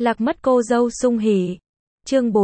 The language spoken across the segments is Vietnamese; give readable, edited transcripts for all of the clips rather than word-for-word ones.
Lạc mất cô dâu sung hỉ. Chương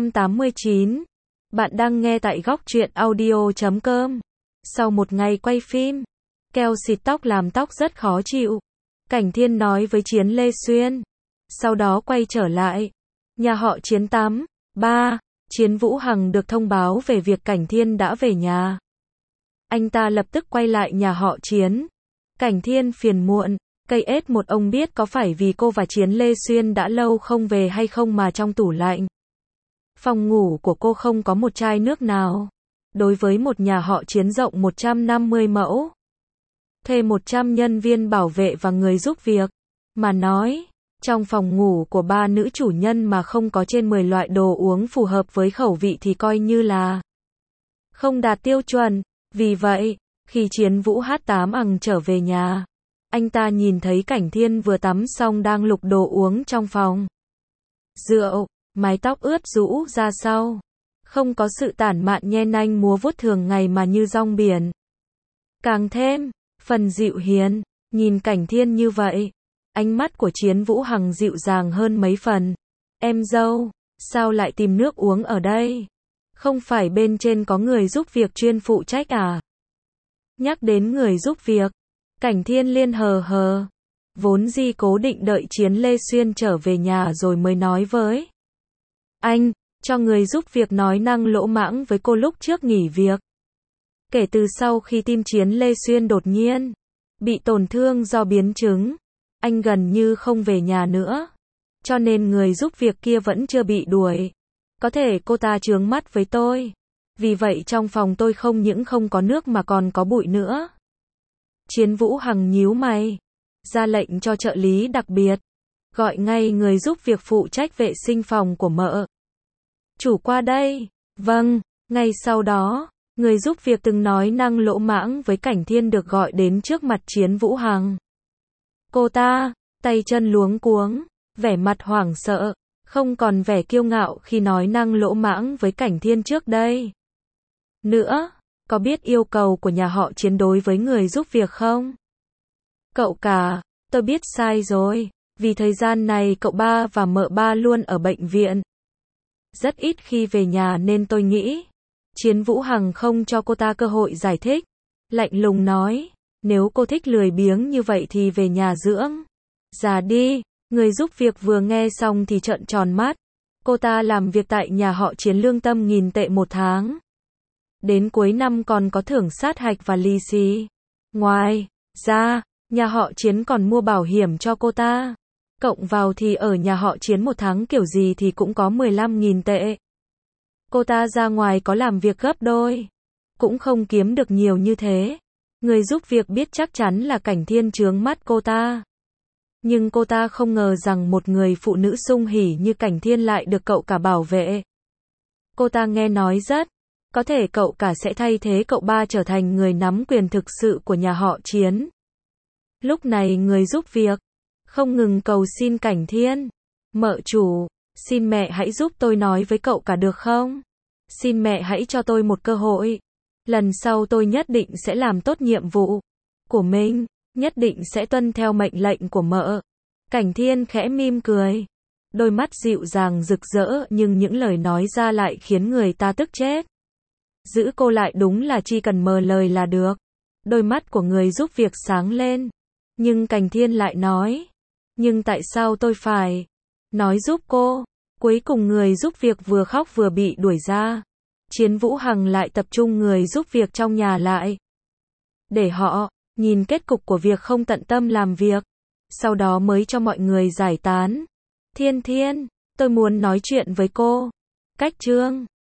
489. Bạn đang nghe tại góc truyện audio.com. Sau một ngày quay phim, keo xịt tóc làm tóc rất khó chịu. Cảnh Thiên nói với Chiến Lê Xuyên. Sau đó quay trở lại nhà họ Chiến tắm. 3. Chiến Vũ Hằng được thông báo về việc Cảnh Thiên đã về nhà. Anh ta lập tức quay lại nhà họ Chiến. Cảnh Thiên phiền muộn. Cây ết một ông biết có phải vì cô và Chiến Lê Xuyên đã lâu không về hay không mà trong tủ lạnh phòng ngủ của cô không có một chai nước nào. Đối với một nhà họ Chiến rộng 150 mẫu, thuê 100 nhân viên bảo vệ và người giúp việc, mà nói, trong phòng ngủ của ba nữ chủ nhân mà không có trên 10 loại đồ uống phù hợp với khẩu vị thì coi như là không đạt tiêu chuẩn. Vì vậy, khi Chiến Vũ H8 trở về nhà, anh ta nhìn thấy Cảnh Thiên vừa tắm xong đang lục đồ uống trong phòng rượu, mái tóc ướt rũ ra sau, không có sự tản mạn nhe nanh múa vuốt thường ngày mà như rong biển. Càng thêm, phần dịu hiền, nhìn Cảnh Thiên như vậy, ánh mắt của Chiến Vũ Hằng dịu dàng hơn mấy phần. Em dâu, sao lại tìm nước uống ở đây? Không phải bên trên có người giúp việc chuyên phụ trách à? Nhắc đến người giúp việc, Cảnh Thiên liên hờ hờ. Vốn dĩ cố định đợi Chiến Lê Xuyên trở về nhà rồi mới nói với anh, cho người giúp việc nói năng lỗ mãng với cô lúc trước nghỉ việc. Kể từ sau khi tim Chiến Lê Xuyên đột nhiên bị tổn thương do biến chứng, anh gần như không về nhà nữa. Cho nên người giúp việc kia vẫn chưa bị đuổi. Có thể cô ta chướng mắt với tôi. Vì vậy trong phòng tôi không những không có nước mà còn có bụi nữa. Chiến Vũ Hằng nhíu mày, ra lệnh cho trợ lý đặc biệt, gọi ngay người giúp việc phụ trách vệ sinh phòng của mợ chủ qua đây. Vâng. Ngay sau đó, người giúp việc từng nói năng lỗ mãng với Cảnh Thiên được gọi đến trước mặt Chiến Vũ Hằng. Cô ta, tay chân luống cuống, vẻ mặt hoảng sợ, không còn vẻ kiêu ngạo khi nói năng lỗ mãng với Cảnh Thiên trước đây nữa. Có biết yêu cầu của nhà họ Chiến đối với người giúp việc không? Cậu cả, tôi biết sai rồi. Vì thời gian này cậu ba và mợ ba luôn ở bệnh viện, rất ít khi về nhà nên tôi nghĩ. Chiến Vũ Hằng không cho cô ta cơ hội giải thích, lạnh lùng nói, nếu cô thích lười biếng như vậy thì về nhà dưỡng già đi. Người giúp việc vừa nghe xong thì trợn tròn mắt. Cô ta làm việc tại nhà họ Chiến lương tâm 1.000 tệ một tháng. Đến cuối năm còn có thưởng sát hạch và lì xì. Ngoài ra, nhà họ Chiến còn mua bảo hiểm cho cô ta. Cộng vào thì ở nhà họ Chiến một tháng kiểu gì thì cũng có 15.000 tệ. Cô ta ra ngoài có làm việc gấp đôi, cũng không kiếm được nhiều như thế. Người giúp việc biết chắc chắn là Cảnh Thiên chướng mắt cô ta. Nhưng cô ta không ngờ rằng một người phụ nữ sung hỉ như Cảnh Thiên lại được cậu cả bảo vệ. Cô ta nghe nói rất có thể cậu cả sẽ thay thế cậu ba trở thành người nắm quyền thực sự của nhà họ Chiến. Lúc này người giúp việc không ngừng cầu xin Cảnh Thiên. Mợ chủ, xin mẹ hãy giúp tôi nói với cậu cả được không? Xin mẹ hãy cho tôi một cơ hội. Lần sau tôi nhất định sẽ làm tốt nhiệm vụ của mình, nhất định sẽ tuân theo mệnh lệnh của mợ. Cảnh Thiên khẽ mỉm cười, đôi mắt dịu dàng rực rỡ nhưng những lời nói ra lại khiến người ta tức chết. Giữ cô lại đúng là chỉ cần mờ lời là được. Đôi mắt của người giúp việc sáng lên. Nhưng Cảnh Thiên lại nói, nhưng tại sao tôi phải nói giúp cô? Cuối cùng người giúp việc vừa khóc vừa bị đuổi ra. Chiến Vũ Hằng lại tập trung người giúp việc trong nhà lại, để họ nhìn kết cục của việc không tận tâm làm việc. Sau đó mới cho mọi người giải tán. Thiên Thiên, tôi muốn nói chuyện với cô. Cách chương